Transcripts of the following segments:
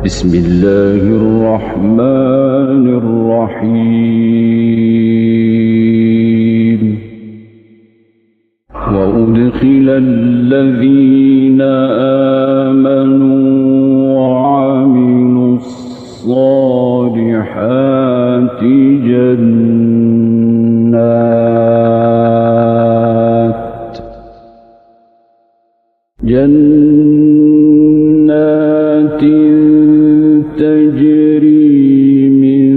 بسم الله الرحمن الرحيم وأدخل الذين آمنوا وعملوا الصالحات جنات تجري من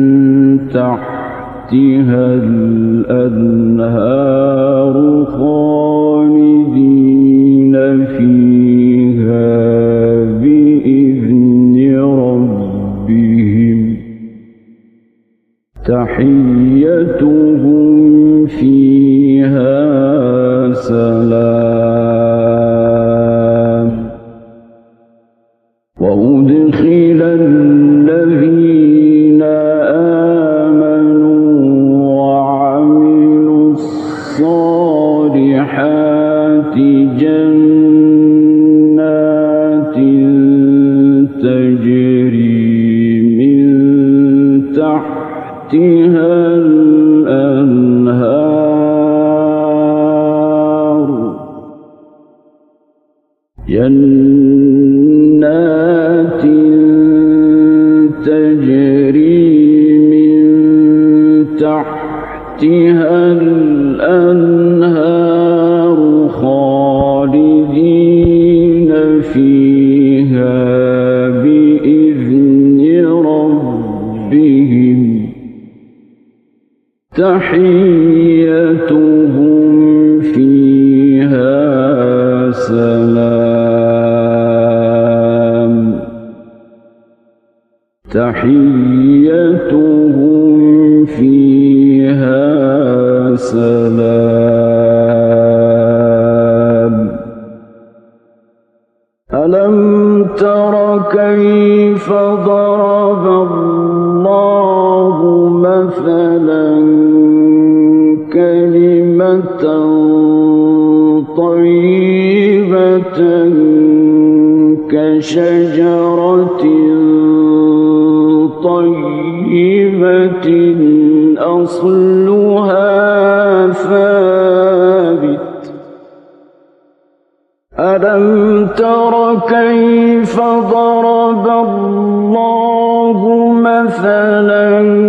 تحتها الأنهار خالدين فيها بإذن ربهم تحيتهم فيها سلام وأدخل الذين آمنوا وعملوا الصالحات جنات تجري من تحتها الأنهار جنات تجري من تحتها الأنهار خالدين فيها بإذن ربهم تحيتهم فيها سلام تحيتهم فيها سلام ألم تر كيف ضرب الله مثلا كلمة طيبة كشجرة طيبة أصلها ثابت ألم تر كيف ضرب الله مثلا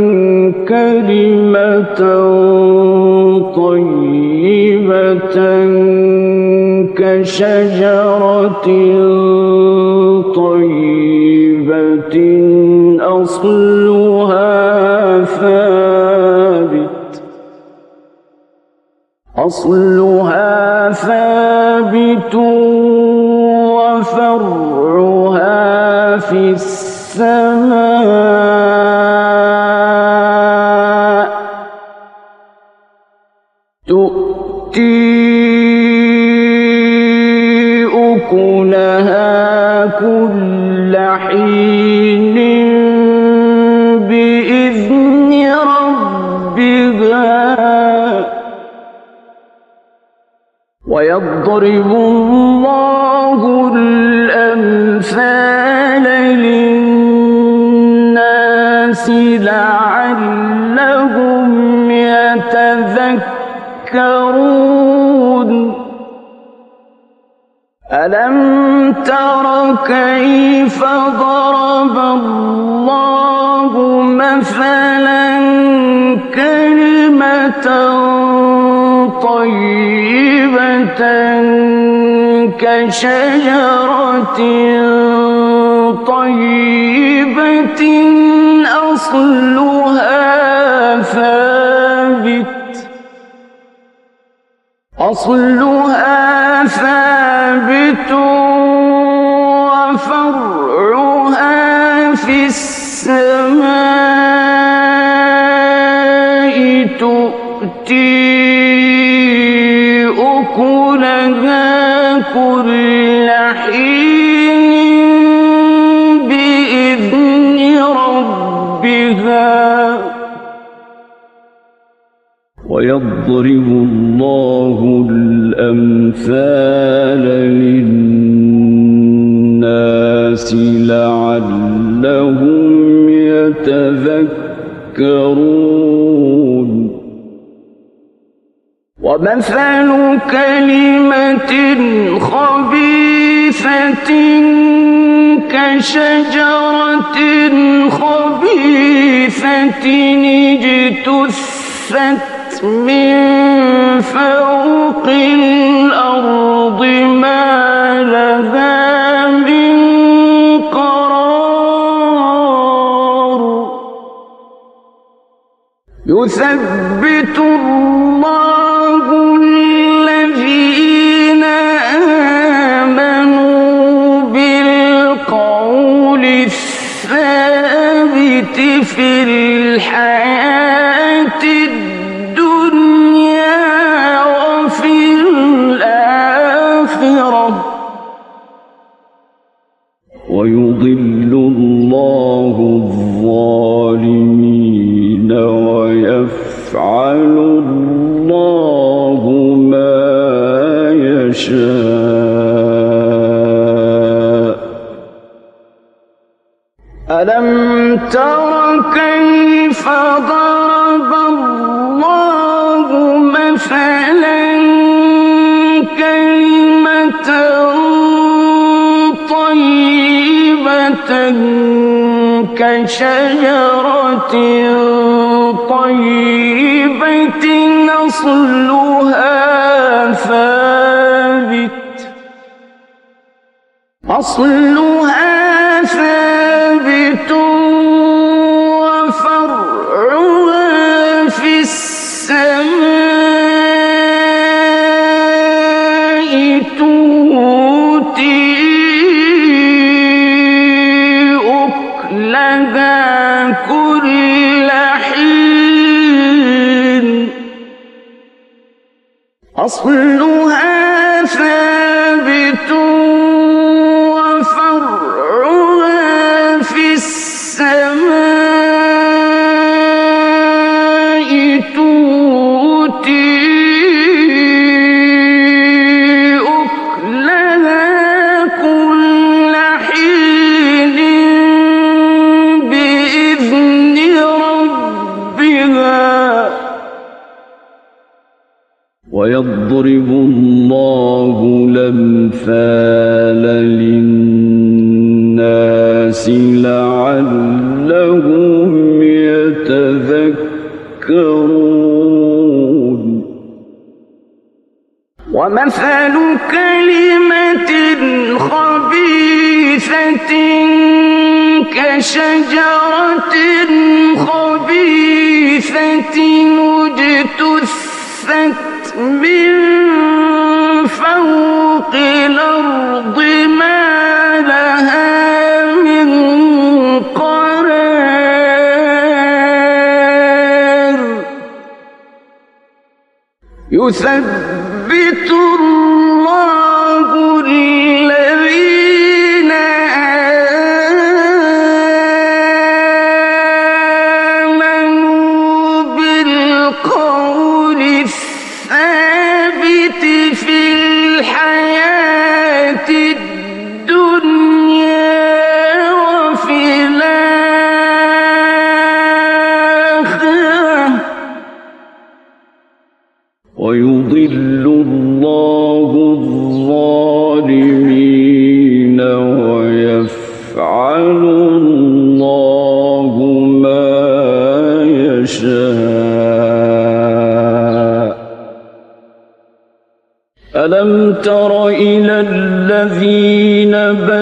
كلمة طيبة كشجرة طيبة أصلها ثابت وفرعها في السماء تؤتي أكلها كل حين بإذن ربها ويضرب الله الأمثال للناس لعلهم يتذكرون ألم تر كيف ضرب الله مثلا كلمة طيبة كشجرة طيبة أصلها ثابت وفرعها في السماء تؤتي أكلها كل حين بإذن ربها ويضرب الله الأمثال للناس لعلهم لعلهم يتذكرون ومثل كلمة خبيثة كشجرة خبيثة اجتثت من فوق الأرض ما لها من قرار يثبت الله الذين آمنوا بالقول الثابت في الحياة الدنيا وفي الآخرة ويضل الله الظالمين ويفعل الله ما يشاء ألم تر كيف ضرب الله مثلا كلمة طيبة كشجرة طيبة أصلها ثابت وفرعها في السماء تؤتي أكلها كل حين أصلها ثابت وفرعها في السماء تؤتي أكلها كل حين بإذن ربها ويضرب الله الأمثال للناس لعلهم يتذكرون ومثل كلمة خبيثة كشجرة خبيثة اجتثت من فوق الأرض ما لها من قرار يثبت الله الذين آمنوا بالقول الثابت في الحياة الدنيا وفي الآخرة ويضل الله الظالمين ويفعل الله ما يشاء ألم تر إلى الذين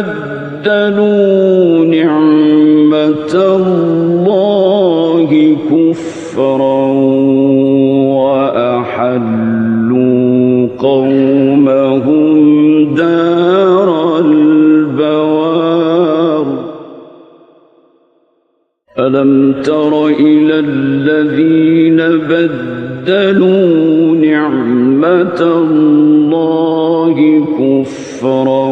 بدلوا نعمة الله كفرا وأحلوا قومهم دار البوار ألم تر إلى الذين بدلوا نعمة الله كفرا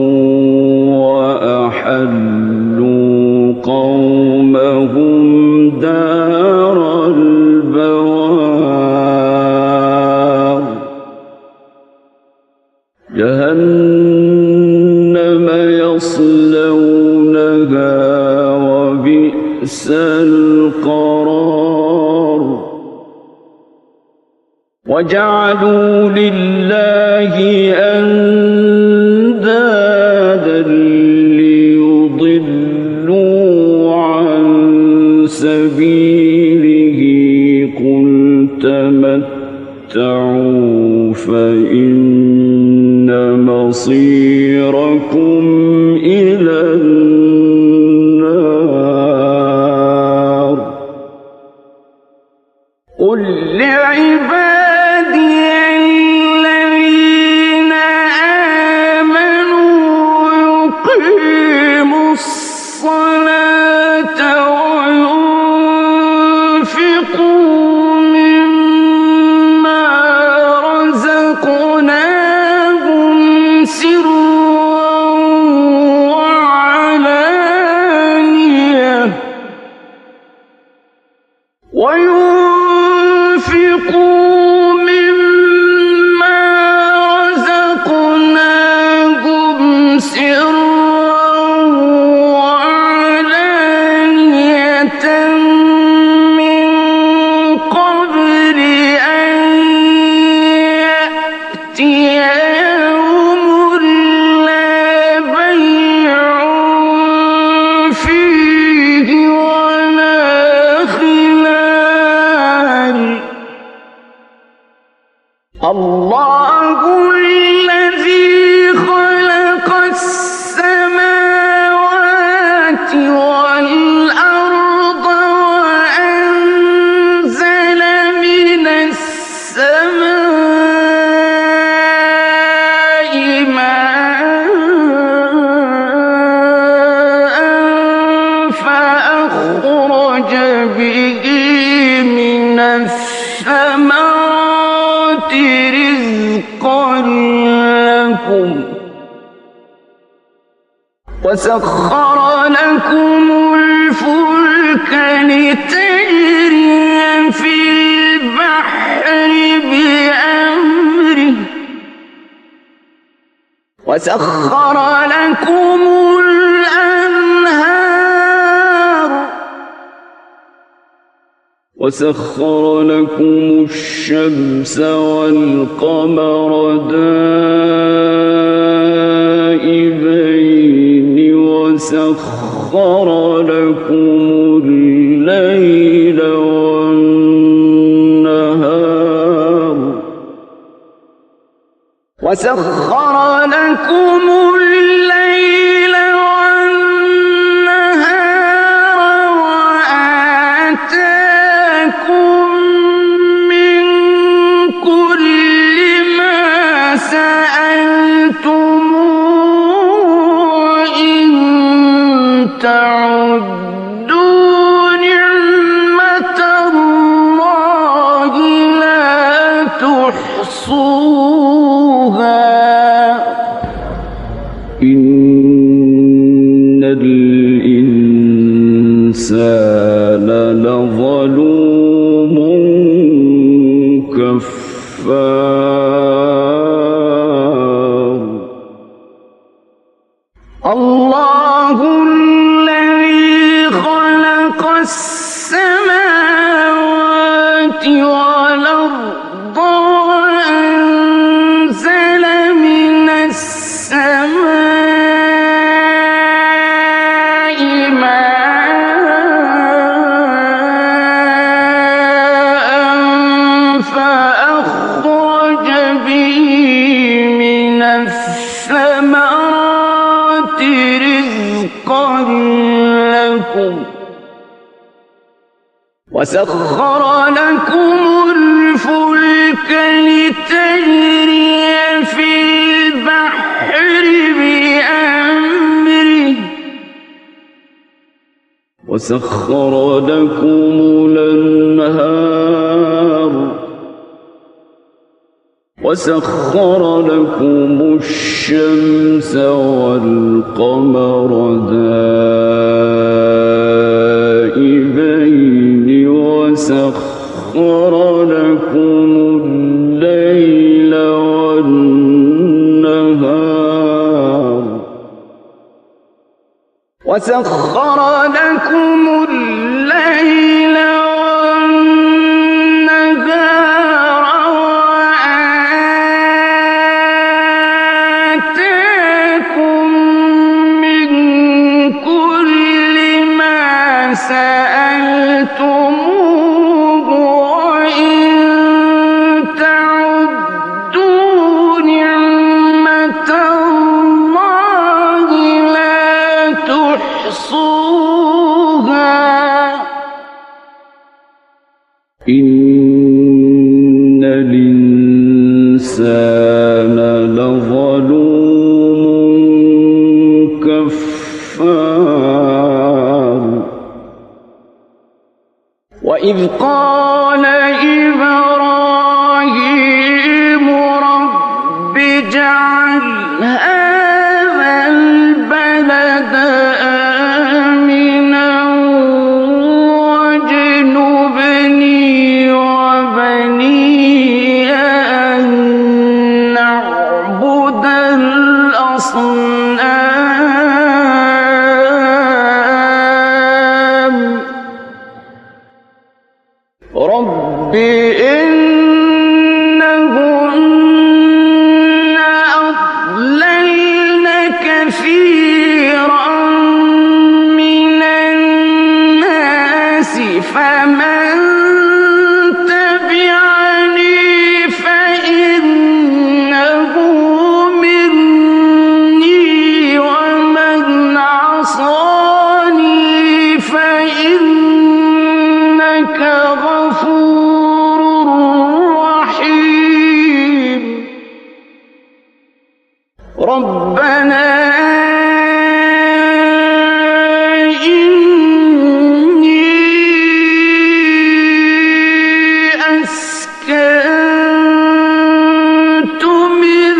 وأحلوا قومهم دار البوار جهنم يصلونها وبئس القرار وجعلوا لله أندادا ليضلوا عن سبيله قل تمتعوا فإن مصيركم إلى النار قل لعبادي الذين آمنوا يقيموا الصلاة وينفقوا مما رزقناهم سرا وعلانية وينفقوا مما رزقناهم سرا وعلانية من قبل أن يأتي يوم لا بيع فيه ولا خلال الله الذي خلق السماوات والأرض وأنزل من السماء ماء فأخرج به من الثمرات رزقا لكم وسخر لكم الفلك لتجري في البحر بأمره وسخر لكم الأنهار وسخر لكم الشمس والقمر دائبين وسخر لكم الليل والنهار وسخر لكم الليل والنهار وآتاكم من كل ما سألتموه إن تعدوا نعمة الله لا تحصوها إن الإنسان لظلوم كفار الله الذي خلق السماوات والأرض وأنزل من السماء ماء فأخرج به من الثمرات رزقا لكم وسخر لكم الفلك لتجري في البحر بأمره وسخر لكم الأنهار وسخر لكم الشمس والقمر دائبين وسخر لكم الليل والنهار وسخر لكم الليل والنهار وآتاكم من كل ما سألتموه وإن تعدوا نعمة الله لا تحصوها إن الإنسان لظلوم كفار وإذ قال إبراهيم رب اجعل هذا البلد آمنا واجنبني وبني أن نعبد الأصنام رب إنهن أضللن كثيرا من الناس فمن تبعني فإنه مني ومن عصاني فإنك غفور رحيم ربنا إني أسكنت من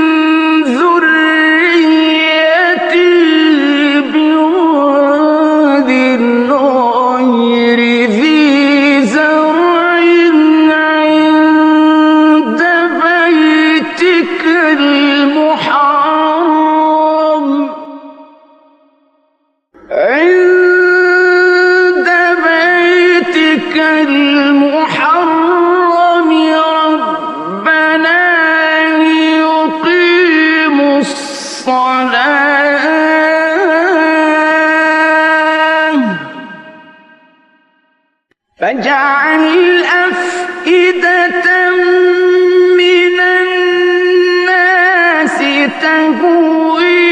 ذريتي بواد غير ذي زرع عند بيتك المحرم ربنا ليقيموا الصلاة فاجعل أفئدة من الناس تهوي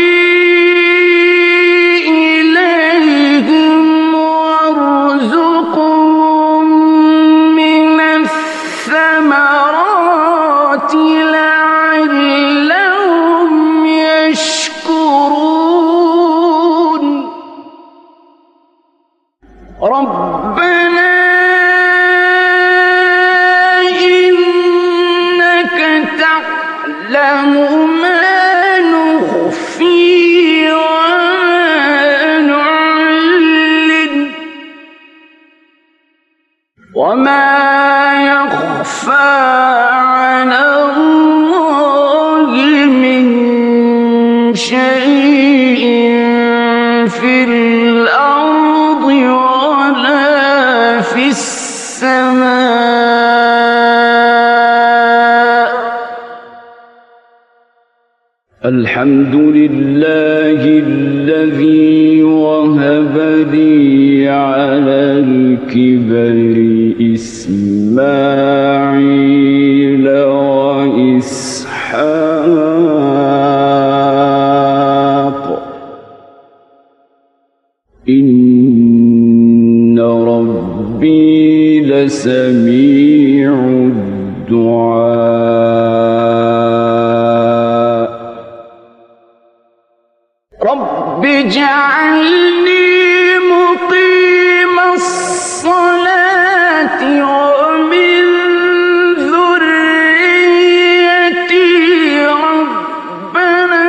إليهم وارزقهم من الثمرات لعلهم يشكرون ربنا إنك تعلم ما نخفي وما نعلن وما يخفى على الله من شيء في الأرض ولا في السماء الحمد لله الذي وهب لي على الكبر إسماعيل وإسحاق إن ربي لسميع الدعاء رب اجعلني مقيم الصلاة ومن ذريتي ربنا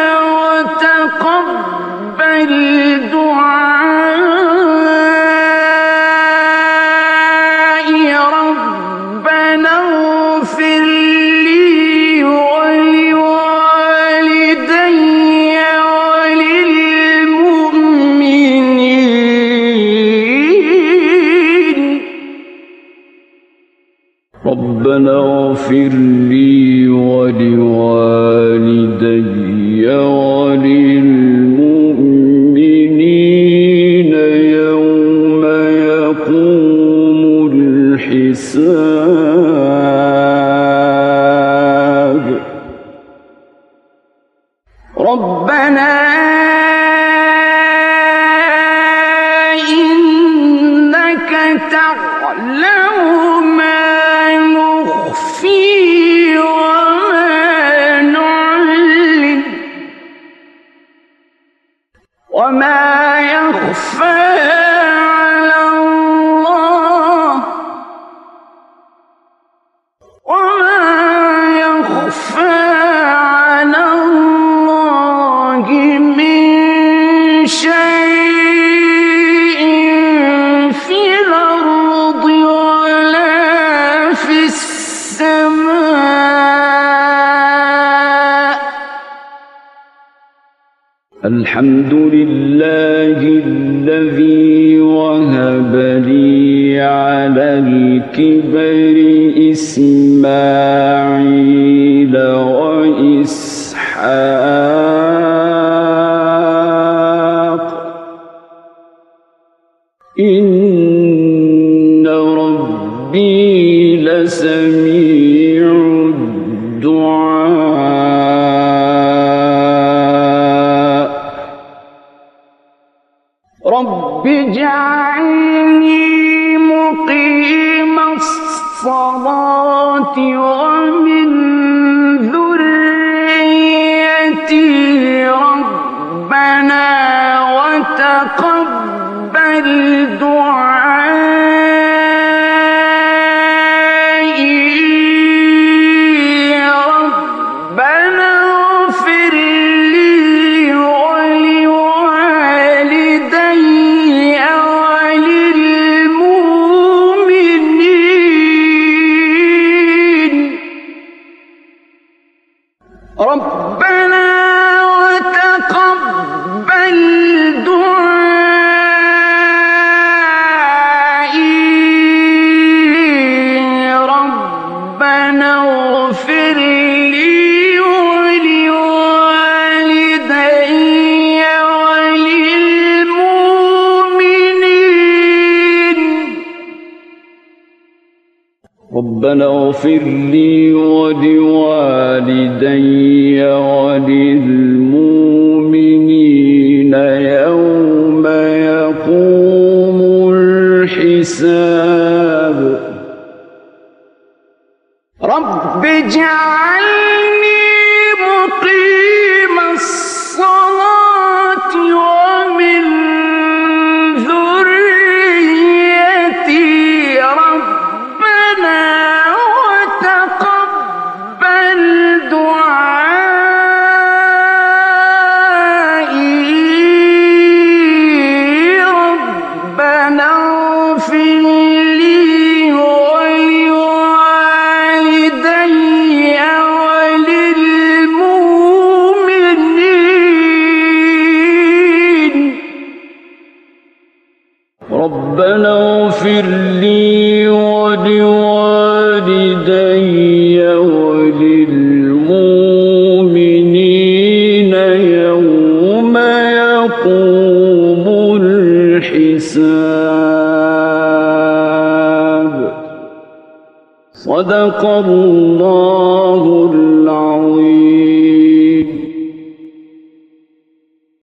وتقبل دعائي ربنا اغفر اغفر لي ولوالدي وللمؤمنين يوم يقوم الحساب. ربنا تعلم ما نخفي وما نعلن وما يخفى على الله من شيء في الأرض ولا في السماء. الحمد لله الذي وهب لي على الكبر إسماعيل وإسحاق إن ربي لسميع الدعاء. رب اجعلني مقيم الصلاة ومن ذريتي ربنا وتقبل دعائي. ربنا اغفر لي ولوالدي وللمؤمنين. ربنا وتقبل دعائي. ربنا اغفر لي ولوالدي وللمؤمنين. ربنا اغفر لي ولوالدي وللمؤمنين يوم يقوم الحساب. رب اجعلني مقيم الصلاة ومن ذريتي ربنا وتقبل دعائي. ربنا اغفر لي ولوالدي وللمؤمنين. ربنا اغفر لي ولوالدي وللمؤمنين يوم يقوم الحساب. صدق الله العظيم.